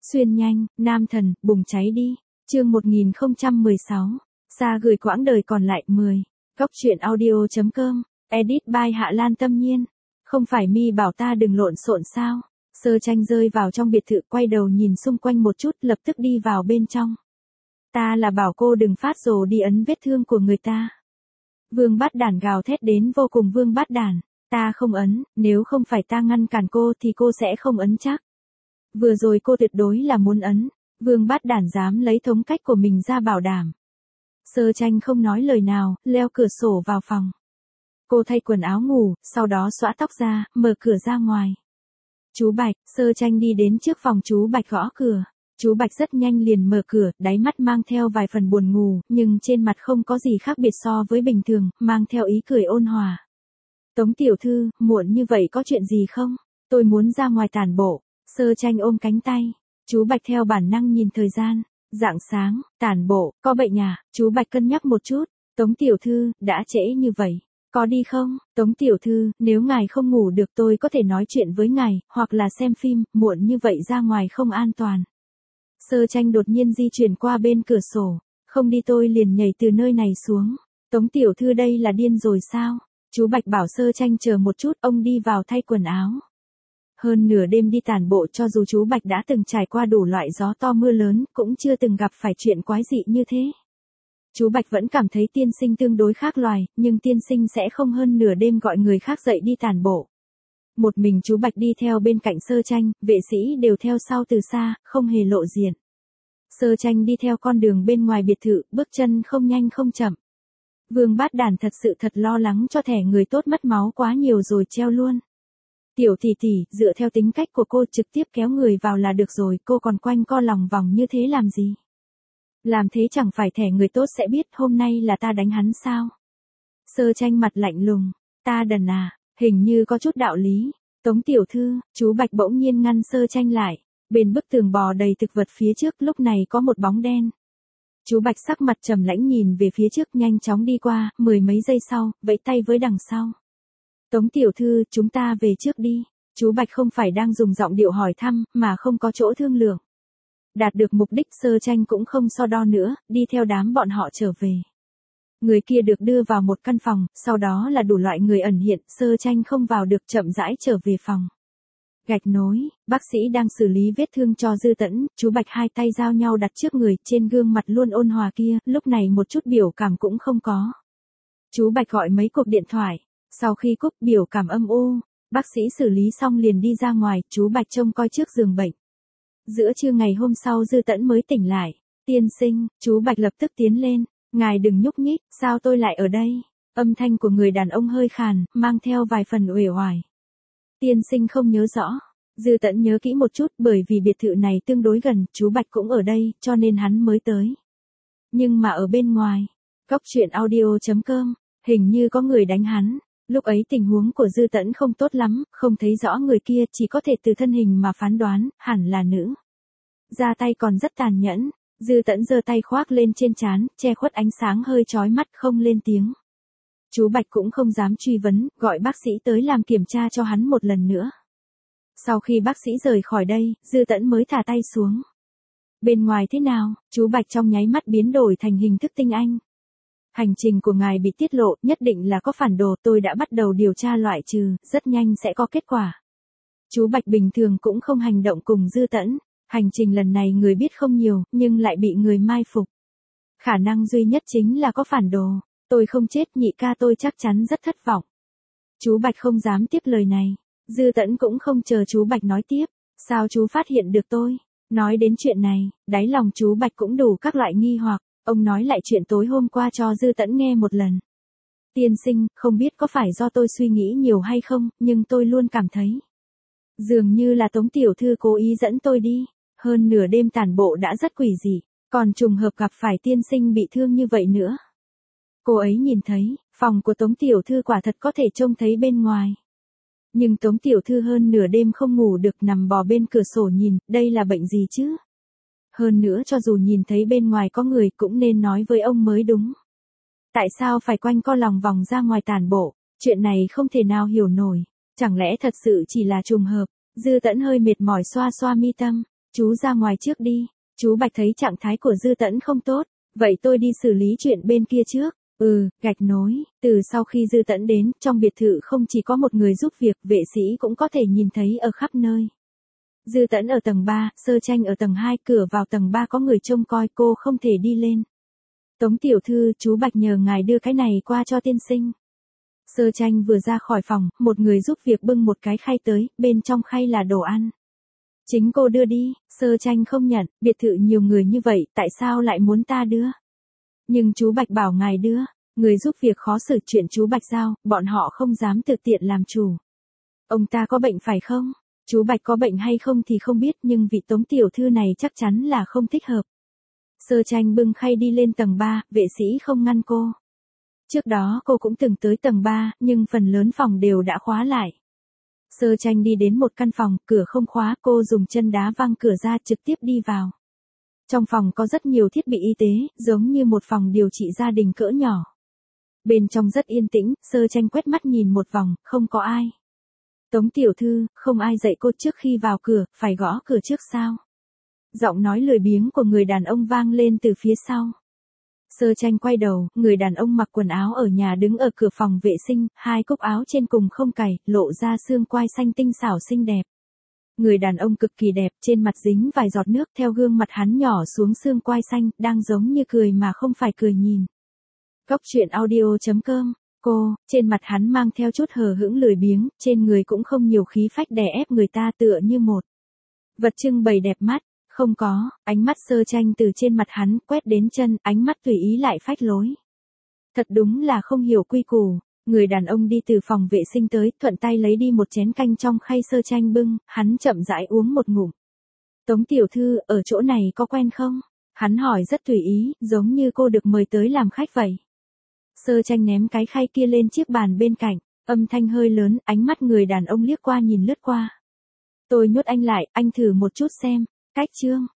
Xuyên nhanh, nam thần, bùng cháy đi. Chương 1016. Xa gửi quãng đời còn lại 10. Góc truyện audio.com. Edit by Hạ Lan Tâm Nhiên. Không phải mi bảo ta đừng lộn xộn sao? Sơ Tranh rơi vào trong biệt thự, quay đầu nhìn xung quanh một chút, lập tức đi vào bên trong. Ta là bảo cô đừng phát rồ đi ấn vết thương của người ta. Vương Bát Đản gào thét đến vô cùng. Vương Bát Đản, ta không ấn, nếu không phải ta ngăn cản cô thì cô sẽ không ấn chắc. Vừa rồi cô tuyệt đối là muốn ấn. Vương Bát Đản dám lấy thống cách của mình ra bảo đảm. Sơ Tranh không nói lời nào, leo cửa sổ vào phòng. Cô thay quần áo ngủ, sau đó xõa tóc ra, mở cửa ra ngoài. Chú Bạch. Sơ Tranh đi đến trước phòng chú Bạch gõ cửa. Chú Bạch rất nhanh liền mở cửa, đáy mắt mang theo vài phần buồn ngủ, nhưng trên mặt không có gì khác biệt so với bình thường, mang theo ý cười ôn hòa. Tống tiểu thư, muộn như vậy có chuyện gì không? Tôi muốn ra ngoài tản bộ. Sơ Tranh ôm cánh tay. Chú Bạch theo bản năng nhìn thời gian. Rạng sáng, tản bộ, có bệnh à? Chú Bạch cân nhắc một chút. Tống tiểu thư, đã trễ như vậy. Có đi không? Tống tiểu thư, nếu ngài không ngủ được tôi có thể nói chuyện với ngài, hoặc là xem phim, muộn như vậy ra ngoài không an toàn. Sơ Tranh đột nhiên di chuyển qua bên cửa sổ. Không đi tôi liền nhảy từ nơi này xuống. Tống tiểu thư đây là điên rồi sao? Chú Bạch bảo Sơ Tranh chờ một chút, ông đi vào thay quần áo. Hơn nửa đêm đi tản bộ, cho dù chú Bạch đã từng trải qua đủ loại gió to mưa lớn, cũng chưa từng gặp phải chuyện quái dị như thế. Chú Bạch vẫn cảm thấy tiên sinh tương đối khác loài, nhưng tiên sinh sẽ không hơn nửa đêm gọi người khác dậy đi tản bộ. Một mình chú Bạch đi theo bên cạnh Sơ Tranh, vệ sĩ đều theo sau từ xa, không hề lộ diện. Sơ Tranh đi theo con đường bên ngoài biệt thự, bước chân không nhanh không chậm. Vương Bát Đản thật sự thật lo lắng cho thẻ người tốt mất máu quá nhiều rồi treo luôn. Tiểu tỷ tỷ, dựa theo tính cách của cô trực tiếp kéo người vào là được rồi, cô còn quanh co lòng vòng như thế làm gì? Làm thế chẳng phải thẻ người tốt sẽ biết hôm nay là ta đánh hắn sao? Sơ Tranh mặt lạnh lùng, ta đần à, hình như có chút đạo lý. Tống tiểu thư, chú Bạch bỗng nhiên ngăn Sơ Tranh lại, bên bức tường bò đầy thực vật phía trước lúc này có một bóng đen. Chú Bạch sắc mặt trầm lãnh nhìn về phía trước nhanh chóng đi qua, mười mấy giây sau, vẫy tay với đằng sau. Tống tiểu thư, chúng ta về trước đi. Chú Bạch không phải đang dùng giọng điệu hỏi thăm, mà không có chỗ thương lượng. Đạt được mục đích, Sơ Tranh cũng không so đo nữa, đi theo đám bọn họ trở về. Người kia được đưa vào một căn phòng, sau đó là đủ loại người ẩn hiện, Sơ Tranh không vào được, chậm rãi trở về phòng. Gạch nối, bác sĩ đang xử lý vết thương cho Dư Tẫn, chú Bạch hai tay giao nhau đặt trước người, trên gương mặt luôn ôn hòa kia, lúc này một chút biểu cảm cũng không có. Chú Bạch gọi mấy cuộc điện thoại. Sau khi cúp biểu cảm âm u, bác sĩ xử lý xong liền đi ra ngoài, chú Bạch trông coi trước giường bệnh. Giữa trưa ngày hôm sau Dư Tẫn mới tỉnh lại. Tiên sinh, chú Bạch lập tức tiến lên. Ngài đừng nhúc nhích, sao tôi lại ở đây? Âm thanh của người đàn ông hơi khàn, mang theo vài phần uể oải. Tiên sinh không nhớ rõ. Dư Tẫn nhớ kỹ một chút, bởi vì biệt thự này tương đối gần, chú Bạch cũng ở đây, cho nên hắn mới tới. Nhưng mà ở bên ngoài, góc truyện audio.com, hình như có người đánh hắn. Lúc ấy tình huống của Dư Tẫn không tốt lắm, không thấy rõ người kia, chỉ có thể từ thân hình mà phán đoán, hẳn là nữ. Ra tay còn rất tàn nhẫn, Dư Tẫn giơ tay khoác lên trên trán, che khuất ánh sáng hơi chói mắt, không lên tiếng. Chú Bạch cũng không dám truy vấn, gọi bác sĩ tới làm kiểm tra cho hắn một lần nữa. Sau khi bác sĩ rời khỏi đây, Dư Tẫn mới thả tay xuống. Bên ngoài thế nào? Chú Bạch trong nháy mắt biến đổi thành hình thức tinh anh. Hành trình của ngài bị tiết lộ, nhất định là có phản đồ, tôi đã bắt đầu điều tra loại trừ, rất nhanh sẽ có kết quả. Chú Bạch bình thường cũng không hành động cùng Dư Tẫn, hành trình lần này người biết không nhiều, nhưng lại bị người mai phục. Khả năng duy nhất chính là có phản đồ, tôi không chết, nhị ca tôi chắc chắn rất thất vọng. Chú Bạch không dám tiếp lời này, Dư Tẫn cũng không chờ chú Bạch nói tiếp, sao chú phát hiện được tôi? Nói đến chuyện này, đáy lòng chú Bạch cũng đủ các loại nghi hoặc. Ông nói lại chuyện tối hôm qua cho Dư Tẫn nghe một lần. Tiên sinh, không biết có phải do tôi suy nghĩ nhiều hay không, nhưng tôi luôn cảm thấy. Dường như là Tống tiểu thư cố ý dẫn tôi đi, hơn nửa đêm tản bộ đã rất quỷ dị, còn trùng hợp gặp phải tiên sinh bị thương như vậy nữa. Cô ấy nhìn thấy, phòng của Tống tiểu thư quả thật có thể trông thấy bên ngoài. Nhưng Tống tiểu thư hơn nửa đêm không ngủ được, nằm bò bên cửa sổ nhìn, đây là bệnh gì chứ? Hơn nữa cho dù nhìn thấy bên ngoài có người cũng nên nói với ông mới đúng. Tại sao phải quanh co lòng vòng ra ngoài tản bộ? Chuyện này không thể nào hiểu nổi. Chẳng lẽ thật sự chỉ là trùng hợp? Dư Tẫn hơi mệt mỏi xoa xoa mi tâm. Chú ra ngoài trước đi. Chú Bạch thấy trạng thái của Dư Tẫn không tốt. Vậy tôi đi xử lý chuyện bên kia trước. Gạch nối. Từ sau khi Dư Tẫn đến, trong biệt thự không chỉ có một người giúp việc, vệ sĩ cũng có thể nhìn thấy ở khắp nơi. Dư Tẫn ở tầng 3, Sơ Tranh ở tầng 2, cửa vào tầng 3 có người trông coi, cô không thể đi lên. Tống tiểu thư, chú Bạch nhờ ngài đưa cái này qua cho tiên sinh. Sơ Tranh vừa ra khỏi phòng, một người giúp việc bưng một cái khay tới, bên trong khay là đồ ăn. Chính cô đưa đi. Sơ Tranh không nhận, biệt thự nhiều người như vậy, tại sao lại muốn ta đưa? Nhưng chú Bạch bảo ngài đưa. Người giúp việc khó xử, chuyện chú Bạch giao, bọn họ không dám tự tiện làm chủ. Ông ta có bệnh phải không? Chú Bạch có bệnh hay không thì không biết, nhưng vị Tống tiểu thư này chắc chắn là không thích hợp. Sơ Tranh bưng khay đi lên tầng 3, vệ sĩ không ngăn cô. Trước đó cô cũng từng tới tầng 3, nhưng phần lớn phòng đều đã khóa lại. Sơ Tranh đi đến một căn phòng, cửa không khóa, cô dùng chân đá văng cửa ra trực tiếp đi vào. Trong phòng có rất nhiều thiết bị y tế, giống như một phòng điều trị gia đình cỡ nhỏ. Bên trong rất yên tĩnh, Sơ Tranh quét mắt nhìn một vòng, không có ai. Tống tiểu thư, không ai dạy cô trước khi vào cửa, phải gõ cửa trước sao? Giọng nói lười biếng của người đàn ông vang lên từ phía sau. Sơ Tranh quay đầu, người đàn ông mặc quần áo ở nhà đứng ở cửa phòng vệ sinh, hai cúc áo trên cùng không cài, lộ ra xương quai xanh tinh xảo xinh đẹp. Người đàn ông cực kỳ đẹp, trên mặt dính vài giọt nước, theo gương mặt hắn nhỏ xuống xương quai xanh, đang giống như cười mà không phải cười nhìn. Góc truyện audio.com. Cô, trên mặt hắn mang theo chút hờ hững lười biếng, trên người cũng không nhiều khí phách đè ép người ta, tựa như một vật trưng bày đẹp mắt. Không có, ánh mắt Sơ Tranh từ trên mặt hắn quét đến chân, ánh mắt tùy ý lại phách lối. Thật đúng là không hiểu quy củ. Người đàn ông đi từ phòng vệ sinh tới, thuận tay lấy đi một chén canh trong khay Sơ Tranh bưng, hắn chậm rãi uống một ngụm. Tống tiểu thư, ở chỗ này có quen không? Hắn hỏi rất tùy ý, giống như cô được mời tới làm khách vậy. Sơ Tranh ném cái khay kia lên chiếc bàn bên cạnh, âm thanh hơi lớn, ánh mắt người đàn ông liếc qua nhìn lướt qua. Tôi nhốt anh lại, anh thử một chút xem. Cách chương